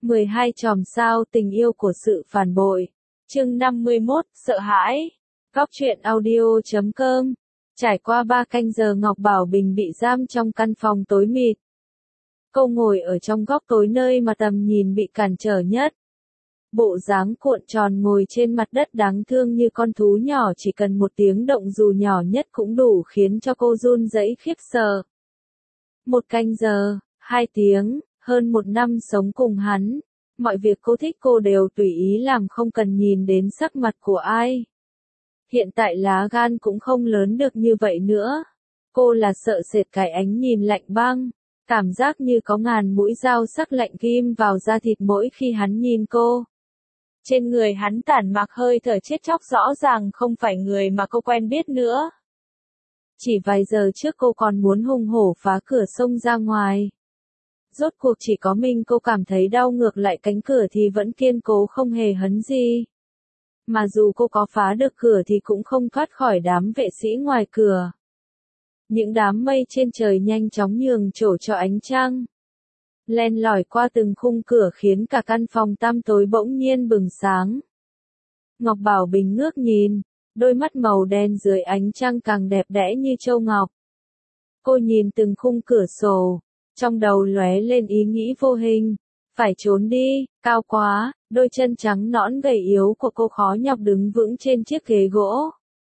12 chòm sao tình yêu của sự phản bội. Chương 51, sợ hãi. Góc truyện audio.com. Trải qua 3 canh giờ Ngọc Bảo Bình bị giam trong căn phòng tối mịt. Cô ngồi ở trong góc tối nơi mà tầm nhìn bị cản trở nhất. Bộ dáng cuộn tròn ngồi trên mặt đất đáng thương như con thú nhỏ, chỉ cần một tiếng động dù nhỏ nhất cũng đủ khiến cho cô run rẩy khiếp sợ. 1 canh giờ, 2 tiếng, hơn 1 năm sống cùng hắn. Mọi việc cô thích cô đều tùy ý làm, không cần nhìn đến sắc mặt của ai. Hiện tại lá gan cũng không lớn được như vậy nữa. Cô là sợ sệt cái ánh nhìn lạnh băng, cảm giác như có ngàn mũi dao sắc lạnh ghim vào da thịt mỗi khi hắn nhìn cô. Trên người hắn tản mạc hơi thở chết chóc, rõ ràng không phải người mà cô quen biết nữa. Chỉ vài giờ trước cô còn muốn hùng hổ phá cửa xông ra ngoài. Rốt cuộc chỉ có mình cô cảm thấy đau, ngược lại cánh cửa thì vẫn kiên cố không hề hấn gì. Mà dù cô có phá được cửa thì cũng không thoát khỏi đám vệ sĩ ngoài cửa. Những đám mây trên trời nhanh chóng nhường chỗ cho ánh trăng. Len lỏi qua từng khung cửa khiến cả căn phòng tăm tối bỗng nhiên bừng sáng. Ngọc Bảo Bình ngước nhìn, đôi mắt màu đen dưới ánh trăng càng đẹp đẽ như châu ngọc. Cô nhìn từng khung cửa sổ, trong đầu lóe lên ý nghĩ vô hình, phải trốn đi, cao quá, đôi chân trắng nõn gầy yếu của cô khó nhọc đứng vững trên chiếc ghế gỗ.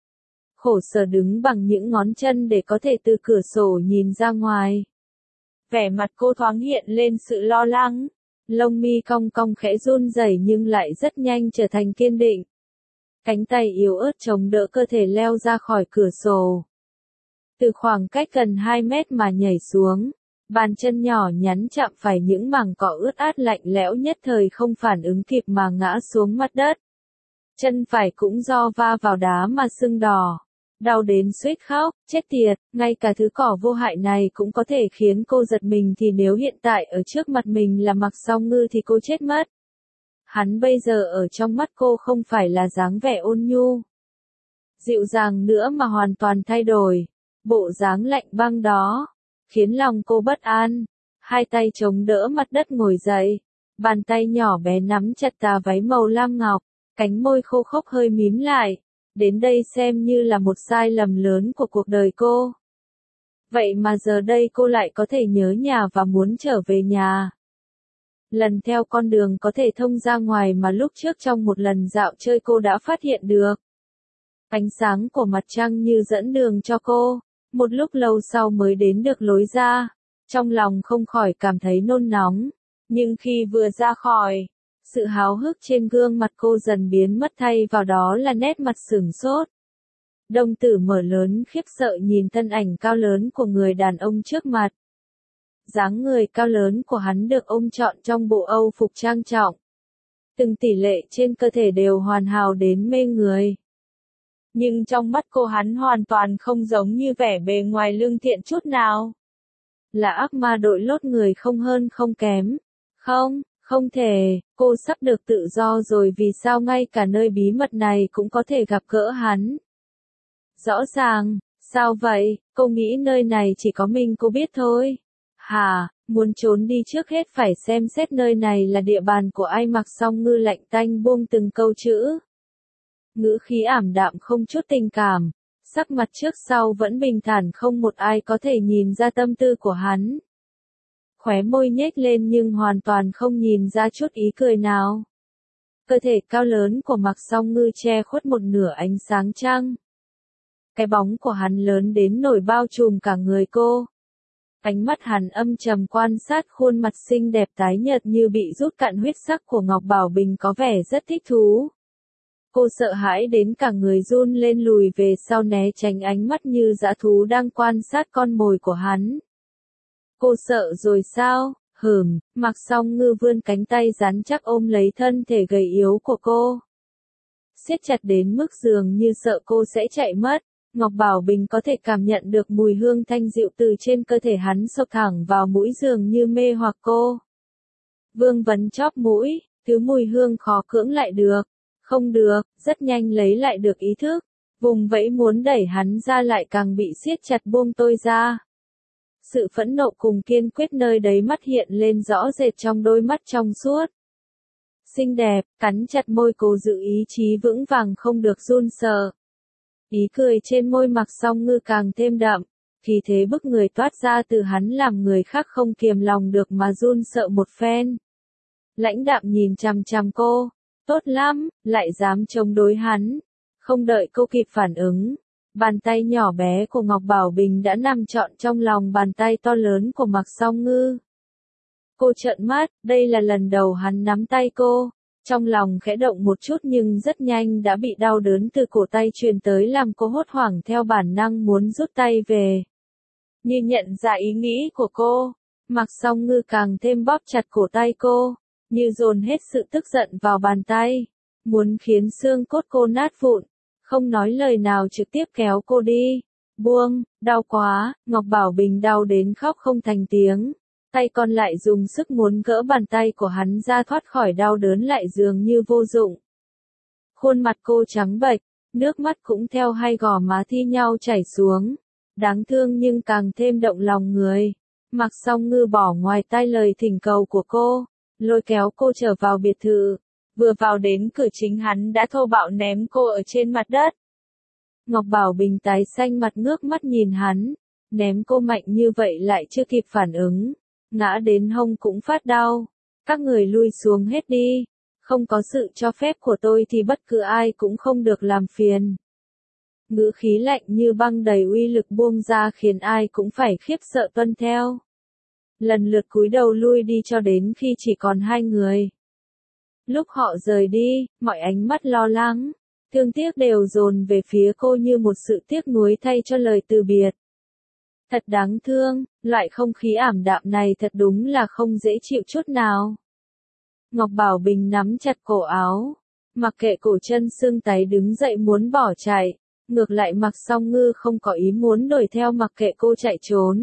Khổ sở đứng bằng những ngón chân để có thể từ cửa sổ nhìn ra ngoài. Vẻ mặt cô thoáng hiện lên sự lo lắng, lông mi cong cong khẽ run rẩy nhưng lại rất nhanh trở thành kiên định. Cánh tay yếu ớt chống đỡ cơ thể leo ra khỏi cửa sổ. Từ khoảng cách gần 2 mét mà nhảy xuống, bàn chân nhỏ nhắn chạm phải những mảng cỏ ướt át lạnh lẽo, nhất thời không phản ứng kịp mà ngã xuống mặt đất. Chân phải cũng do va vào đá mà sưng đỏ. Đau đến suýt khóc, chết tiệt, ngay cả thứ cỏ vô hại này cũng có thể khiến cô giật mình, thì nếu hiện tại ở trước mặt mình là Mạc Song Ngư thì cô chết mất. Hắn bây giờ ở trong mắt cô không phải là dáng vẻ ôn nhu, dịu dàng nữa mà hoàn toàn thay đổi. Bộ dáng lạnh băng đó khiến lòng cô bất an. Hai tay chống đỡ mặt đất ngồi dậy, bàn tay nhỏ bé nắm chặt tà váy màu lam ngọc, cánh môi khô khốc hơi mím lại. Đến đây xem như là một sai lầm lớn của cuộc đời cô. Vậy mà giờ đây cô lại có thể nhớ nhà và muốn trở về nhà. Lần theo con đường có thể thông ra ngoài mà lúc trước trong một lần dạo chơi cô đã phát hiện được. Ánh sáng của mặt trăng như dẫn đường cho cô. Một lúc lâu sau mới đến được lối ra. Trong lòng không khỏi cảm thấy nôn nóng. Nhưng khi vừa ra khỏi, sự háo hức trên gương mặt cô dần biến mất, thay vào đó là nét mặt sửng sốt. Đồng tử mở lớn khiếp sợ nhìn thân ảnh cao lớn của người đàn ông trước mặt. Dáng người cao lớn của hắn được ôm trọn trong bộ âu phục trang trọng. Từng tỷ lệ trên cơ thể đều hoàn hảo đến mê người. Nhưng trong mắt cô hắn hoàn toàn không giống như vẻ bề ngoài lương thiện chút nào. Là ác ma đội lốt người không hơn không kém. Không thể, cô sắp được tự do rồi, vì sao ngay cả nơi bí mật này cũng có thể gặp gỡ hắn? Rõ ràng, sao vậy, cô nghĩ nơi này chỉ có mình cô biết thôi. Hả, muốn trốn đi trước hết phải xem xét nơi này là địa bàn của ai? Mạc Song Ngư lạnh tanh buông từng câu chữ. Ngữ khí ảm đạm không chút tình cảm, sắc mặt trước sau vẫn bình thản, không một ai có thể nhìn ra tâm tư của hắn. Khóe môi nhếch lên nhưng hoàn toàn không nhìn ra chút ý cười nào. Cơ thể cao lớn của Mạc Song Ngư che khuất một nửa ánh sáng trăng. Cái bóng của hắn lớn đến nổi bao trùm cả người cô. Ánh mắt hắn âm trầm quan sát khuôn mặt xinh đẹp tái nhợt như bị rút cạn huyết sắc của Ngọc Bảo Bình, có vẻ rất thích thú. Cô sợ hãi đến cả người run lên, lùi về sau né tránh ánh mắt như dã thú đang quan sát con mồi của hắn. Cô sợ rồi sao? Mạc Song Ngư vươn cánh tay rắn chắc ôm lấy thân thể gầy yếu của cô. Siết chặt đến mức dường như sợ cô sẽ chạy mất. Ngọc Bảo Bình có thể cảm nhận được mùi hương thanh dịu từ trên cơ thể hắn xộc thẳng vào mũi, dường như mê hoặc cô. Vương vấn chóp mũi, thứ mùi hương khó cưỡng lại được. Không được, rất nhanh lấy lại được ý thức. Vùng vẫy muốn đẩy hắn ra lại càng bị siết chặt, buông tôi ra. Sự phẫn nộ cùng kiên quyết nơi đấy mắt hiện lên rõ rệt trong đôi mắt trong suốt. xinh đẹp, cắn chặt môi cố giữ ý chí vững vàng không được run sợ. Ý cười trên môi Mạc Song Ngư càng thêm đậm, khí thế bức người toát ra từ hắn làm người khác không kiềm lòng được mà run sợ một phen. Lãnh đạm nhìn chằm chằm cô, tốt lắm, lại dám chống đối hắn. Không đợi cô kịp phản ứng, bàn tay nhỏ bé của Ngọc Bảo Bình đã nằm trọn trong lòng bàn tay to lớn của Mạc Song Ngư. Cô trợn mắt, đây là lần đầu hắn nắm tay cô. Trong lòng khẽ động một chút nhưng rất nhanh đã bị đau đớn từ cổ tay truyền tới làm cô hốt hoảng theo bản năng muốn rút tay về. Như nhận ra ý nghĩ của cô, Mạc Song Ngư càng thêm bóp chặt cổ tay cô, như dồn hết sự tức giận vào bàn tay, muốn khiến xương cốt cô nát vụn, không nói lời nào trực tiếp kéo cô đi. Buông, đau quá, Ngọc Bảo Bình đau đến khóc không thành tiếng. Tay còn lại dùng sức muốn gỡ bàn tay của hắn ra thoát khỏi đau đớn lại dường như vô dụng. Khuôn mặt cô trắng bệch, nước mắt cũng theo hai gò má thi nhau chảy xuống. Đáng thương nhưng càng thêm động lòng người. Mạc Song Ngư bỏ ngoài tai lời thỉnh cầu của cô, lôi kéo cô trở vào biệt thự. Vừa vào đến cửa chính hắn đã thô bạo ném cô ở trên mặt đất. Ngọc Bảo Bình tái xanh mặt ngước mắt nhìn hắn, ném cô mạnh như vậy lại chưa kịp phản ứng. Ngã đến hông cũng phát đau. Các người lui xuống hết đi. Không có sự cho phép của tôi thì bất cứ ai cũng không được làm phiền. Ngữ khí lạnh như băng đầy uy lực buông ra khiến ai cũng phải khiếp sợ tuân theo. Lần lượt cúi đầu lui đi cho đến khi chỉ còn hai người. Lúc họ rời đi, mọi ánh mắt lo lắng, thương tiếc đều dồn về phía cô như một sự tiếc nuối thay cho lời từ biệt. Thật đáng thương, loại không khí ảm đạm này thật đúng là không dễ chịu chút nào. Ngọc Bảo Bình nắm chặt cổ áo, mặc kệ cổ chân sưng tấy đứng dậy muốn bỏ chạy, ngược lại Mạc Song Ngư không có ý muốn đuổi theo mặc kệ cô chạy trốn.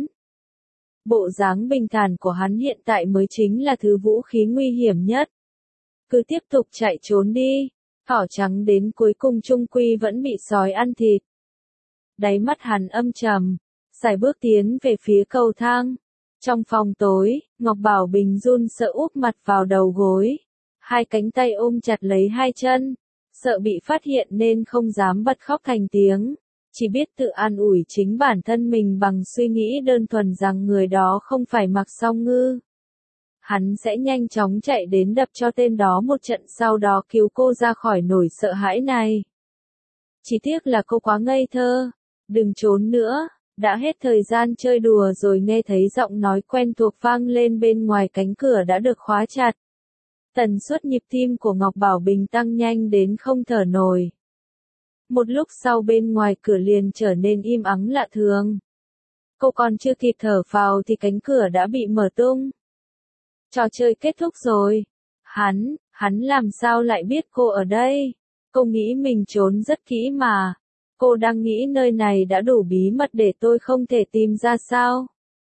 Bộ dáng bình thản của hắn hiện tại mới chính là thứ vũ khí nguy hiểm nhất. Cứ tiếp tục chạy trốn đi, thỏ trắng đến cuối cùng chung quy vẫn bị sói ăn thịt. Đáy mắt hắn âm trầm, sải bước tiến về phía cầu thang. Trong phòng tối, Ngọc Bảo Bình run sợ úp mặt vào đầu gối. Hai cánh tay ôm chặt lấy hai chân. Sợ bị phát hiện nên không dám bật khóc thành tiếng. Chỉ biết tự an ủi chính bản thân mình bằng suy nghĩ đơn thuần rằng người đó không phải Mạc Song Ngư. Hắn sẽ nhanh chóng chạy đến đập cho tên đó một trận sau đó cứu cô ra khỏi nỗi sợ hãi này. Chỉ tiếc là cô quá ngây thơ. Đừng trốn nữa. Đã hết thời gian chơi đùa rồi nghe thấy giọng nói quen thuộc vang lên bên ngoài cánh cửa đã được khóa chặt. Tần suất nhịp tim của Ngọc Bảo Bình tăng nhanh đến không thở nổi. Một lúc sau bên ngoài cửa liền trở nên im ắng lạ thường. Cô còn chưa kịp thở phào thì cánh cửa đã bị mở tung. Trò chơi kết thúc rồi. Hắn làm sao lại biết cô ở đây? Cô nghĩ mình trốn rất kỹ mà. Cô đang nghĩ nơi này đã đủ bí mật để tôi không thể tìm ra sao?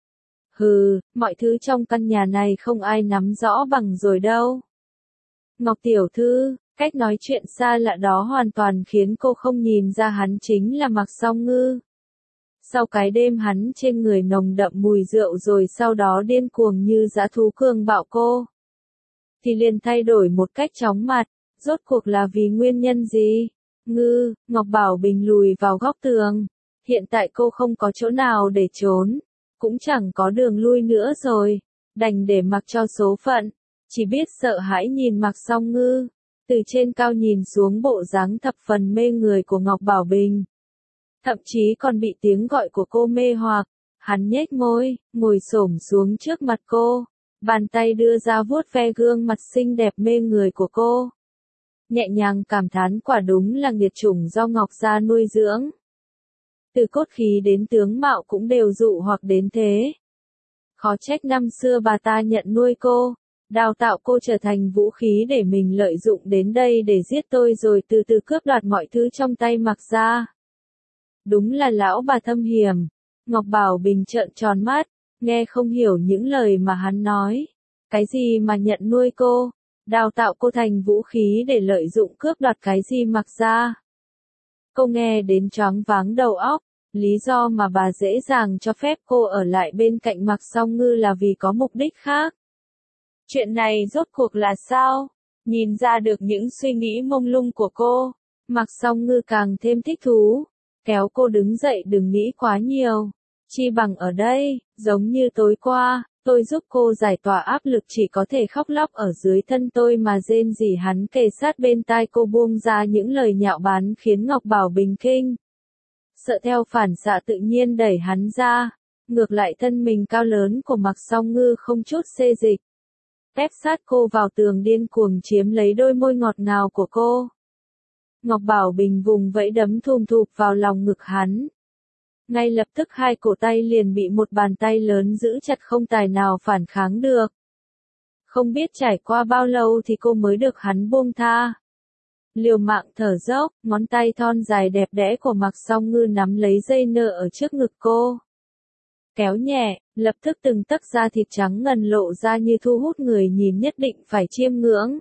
Hừ, mọi thứ trong căn nhà này không ai nắm rõ bằng rồi đâu. Ngọc tiểu thư, cách nói chuyện xa lạ đó hoàn toàn khiến cô không nhìn ra hắn chính là Mạc Song Ngư. Sau cái đêm hắn trên người nồng đậm mùi rượu rồi sau đó điên cuồng như dã thú cường bạo cô, thì liền thay đổi một cách chóng mặt, rốt cuộc là vì nguyên nhân gì? Ngọc Bảo Bình lùi vào góc tường. Hiện tại cô không có chỗ nào để trốn, cũng chẳng có đường lui nữa rồi, đành để mặc cho số phận, chỉ biết sợ hãi nhìn Mạc Song Ngư, từ trên cao nhìn xuống bộ dáng thập phần mê người của Ngọc Bảo Bình. Thậm chí còn bị tiếng gọi của cô mê hoặc, hắn nhếch môi, ngồi xổm xuống trước mặt cô, bàn tay đưa ra vuốt ve gương mặt xinh đẹp mê người của cô. Nhẹ nhàng cảm thán quả đúng là nghiệt chủng do Ngọc gia nuôi dưỡng. Từ cốt khí đến tướng mạo cũng đều dụ hoặc đến thế. Khó trách năm xưa bà ta nhận nuôi cô, đào tạo cô trở thành vũ khí để mình lợi dụng đến đây để giết tôi rồi từ từ cướp đoạt mọi thứ trong tay Mạc gia. Đúng là lão bà thâm hiểm. Ngọc Bảo Bình trợn tròn mắt, nghe không hiểu những lời mà hắn nói. Cái gì mà nhận nuôi cô? Đào tạo cô thành vũ khí để lợi dụng cướp đoạt cái gì Mạc gia? Cô nghe đến choáng váng đầu óc, lý do mà bà dễ dàng cho phép cô ở lại bên cạnh Mạc Song Ngư là vì có mục đích khác. Chuyện này rốt cuộc là sao? Nhìn ra được những suy nghĩ mông lung của cô, Mạc Song Ngư càng thêm thích thú, kéo cô đứng dậy, đừng nghĩ quá nhiều. Chi bằng ở đây, giống như tối qua, tôi giúp cô giải tỏa áp lực, chỉ có thể khóc lóc ở dưới thân tôi mà rên rỉ. Hắn kề sát bên tai cô, buông ra những lời nhạo báng khiến Ngọc Bảo Bình kinh sợ, theo phản xạ tự nhiên đẩy hắn ra. Ngược lại thân mình cao lớn của Mạc Song Ngư không chút xê dịch, ép sát cô vào tường, điên cuồng chiếm lấy đôi môi ngọt ngào của cô. Ngọc Bảo Bình vùng vẫy đấm thùm thụp vào lòng ngực hắn. Ngay lập tức hai cổ tay liền bị một bàn tay lớn giữ chặt, không tài nào phản kháng được. Không biết trải qua bao lâu thì cô mới được hắn buông tha. Liều mạng thở dốc, ngón tay thon dài đẹp đẽ của Mạc Song Ngư nắm lấy dây nơ ở trước ngực cô. Kéo nhẹ, lập tức từng tấc da thịt trắng ngần lộ ra như thu hút người nhìn nhất định phải chiêm ngưỡng.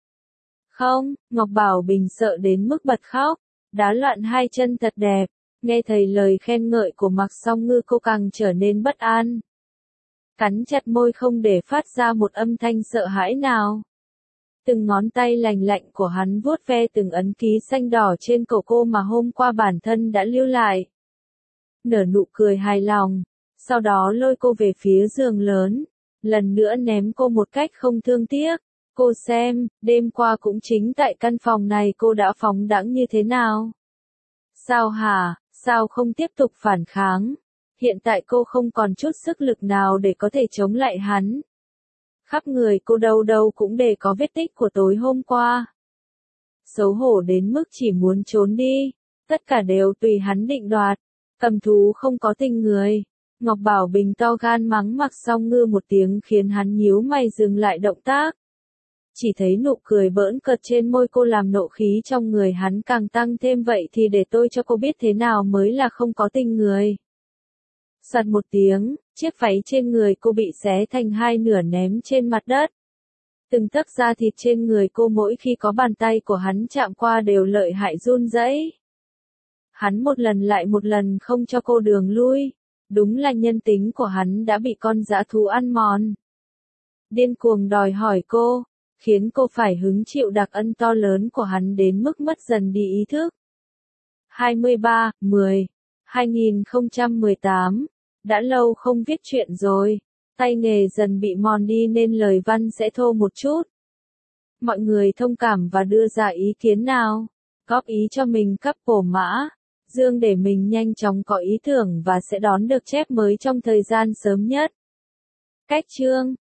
Không, Ngọc Bảo Bình sợ đến mức bật khóc, đá loạn hai chân thật đẹp. Nghe thấy lời khen ngợi của Mạc Song Ngư, cô càng trở nên bất an. Cắn chặt môi không để phát ra một âm thanh sợ hãi nào. Từng ngón tay lành lạnh của hắn vuốt ve từng ấn ký xanh đỏ trên cổ cô mà hôm qua bản thân đã lưu lại. Nở nụ cười hài lòng, sau đó lôi cô về phía giường lớn, lần nữa ném cô một cách không thương tiếc. Cô xem, đêm qua cũng chính tại căn phòng này cô đã phóng đãng như thế nào. Sao hả, sao không tiếp tục phản kháng? Hiện tại cô không còn chút sức lực nào để có thể chống lại hắn. Khắp người cô đâu đâu cũng đều có vết tích của tối hôm qua. Xấu hổ đến mức chỉ muốn trốn đi, tất cả đều tùy hắn định đoạt. Cầm thú không có tình người. Ngọc Bảo Bình to gan mắng Mạc Song Ngư một tiếng khiến hắn nhíu mày dừng lại động tác. Chỉ thấy nụ cười bỡn cợt trên môi cô làm nộ khí trong người hắn càng tăng thêm. Vậy thì để tôi cho cô biết thế nào mới là không có tình người. Soạt một tiếng, chiếc váy trên người cô bị xé thành hai nửa ném trên mặt đất. Từng tấc da thịt trên người cô mỗi khi có bàn tay của hắn chạm qua đều lợi hại run rẩy. Hắn một lần lại một lần không cho cô đường lui. Đúng là nhân tính của hắn đã bị con dã thú ăn mòn. Điên cuồng đòi hỏi cô, khiến cô phải hứng chịu đặc ân to lớn của hắn đến mức mất dần đi ý thức. 23/10/2018. Đã lâu không viết truyện rồi, tay nghề dần bị mòn đi nên lời văn sẽ thô một chút. Mọi người thông cảm và đưa ra ý kiến nào, góp ý cho mình couple mã Dương để mình nhanh chóng có ý tưởng và sẽ đón được chép mới trong thời gian sớm nhất. Cách chương